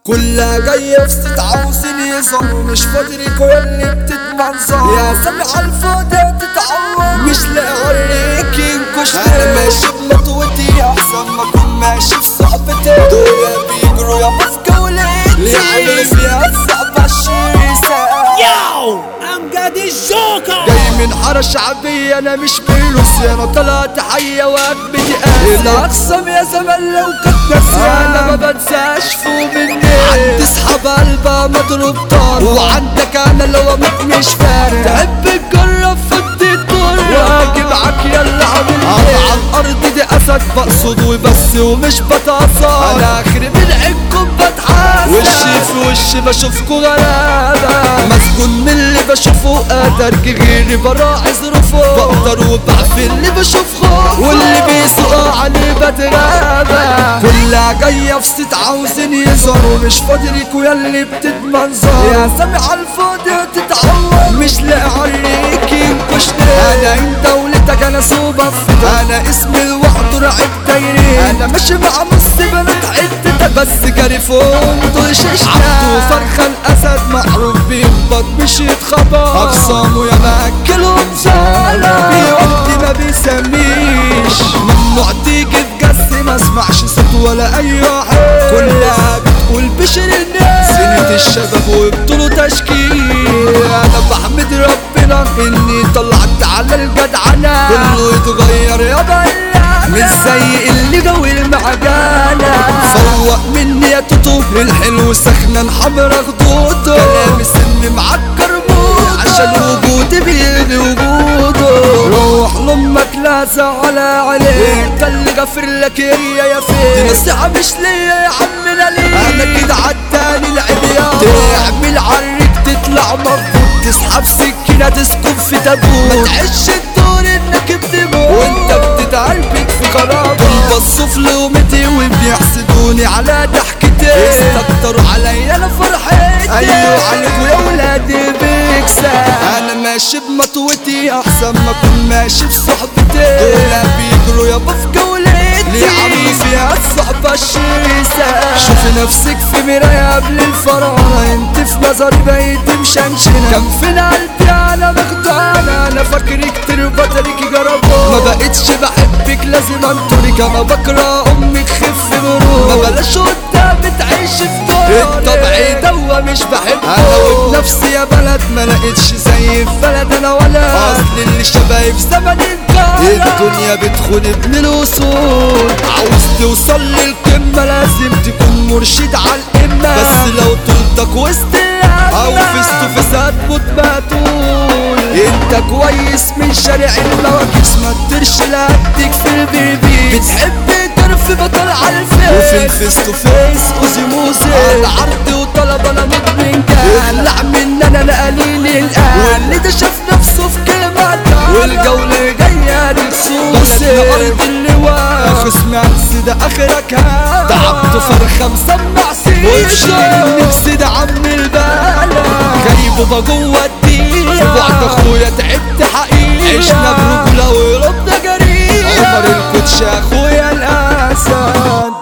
كلها جاية في ست عاوزين يظهروا مش فاضلكوا ياللي بتتمنظر يا سامع الفاضي هتتعور مش لاقي غيرك ينكش انا ماشي بمطوتي احسن ما اكون ماشي بصحبتي دول بيجروا يابا في جولتي اللي عامل فيها الصعب 20 ساعة ياو امجد الجوكر جاي من حارة شعبية انا مش بروسيا انا طلعت حية وقبتي الاقسم يا زمان لو كنت ناسي انا ما بنساش فوق مني عندي صحاب قلبها مضروب طار وعندك انا لو امك مش فارق تحب تجرب فدي الدور واجي معاك يلا عامل ايه على الارض دي اسد بقصد وبس ومش بتعصب انا اخري من عينكم بتحاسب وشي في وشي بشوفكوا غلابة مسجون من اللي بشوفه قادر غيري براعي ظروفه بقدر وبعفي اللي بشوفه واللي بيسوق عليه بتغابى كلها جاية في ست عاوزين يظهروا مش فاضلكوا ياللي بتتمنظر يا سامع الفاضي هتتعور مش لاقي عليك ينكشني انا انت ولدك انا صوبة انا اسمي لوحده راعب دايري انا ماشي مع نص بنات حتتك بس جاري فوق طششنا عبده فرخة الاسد معروف بينبض مش يتخبط اقسامه يا ماكلهم زعلة بيقولي ما بيسميش ممنوع تيجي تجسي ما اسمعش صوت ولا اي واحد كلها بتقول بشر الناس سنة الشباب وبطولوا تشكيل انا بحمد ربنا اني طلعت على الجدعنة كله يتغير يا بلا مش زي اللي جوي المعجنة فوق مني يا توتو الحلو سخنة حمرا خدوده كلامي سن معكر موت عشان وجودي بيدي وجوده روح لامك لا زعل عليك انت اللي غفر لك يا فين دي نصيحة مش ليا يا عمنا ليه انا كده عداني العبيان تعمل عريك تطلع مظبوط تسحب سكينة تسكب في تابوت ما تعيش الدور انك بتموت وانت بتتعربك في خراب دول بصوا في لومتي وبيحسدوني على ضحكتي استكتروا عليا انا فرحتي ايوه عليكوا يا ولادي بيكسب انا ماشي بمطوتي احسن ما اكون ماشي بصحبتي دول بيجروا يابا في جولتي ليه عاملوا فيها الصحبة الشيسة شوفي نفسك في مراية قبل الفرح انت في نظري بقيتي مشنشنة كان فين قلبي انا مخدوعة انا فاكرك كتير وبتريكي جربوه ما بقتش بحبك لازم انطرك انا بكره امك خف مرور ما بلاش قدامي تعيش في دوري الطبع دوا مش بحبه انا وبنفسي يا بلد ما لقيتش زي في بلد انا ولا اصل اللي شبهي في زمن الدنيا بتخون ابن الوصول عاوز توصل للقمة لازم تكون مرشد على القمة بس لو طولتك وسط او فيستو فساد بتقول انت كويس من شارع المواكس ما تدرش لقدك في البيبي بتحب طرف بطل على الفيس وفي الفيستو فيس اوزي موزي على عرض وطلب انا مدمن جال اخلع من انا قليل الان واللي ده شاف نفسه في كلمة والجولة جاية للسوس بلدنا ارض اللواء خصم عكس ده اخرك ها تعبت فرخة مسمع سيشة وبشيل نفسي ده عم البلا غريبه جوه الدين في بعد اخويا تعبت حقيقة عشنا برجولة وربنا جريئة عمر الكوتش اخويا الاسد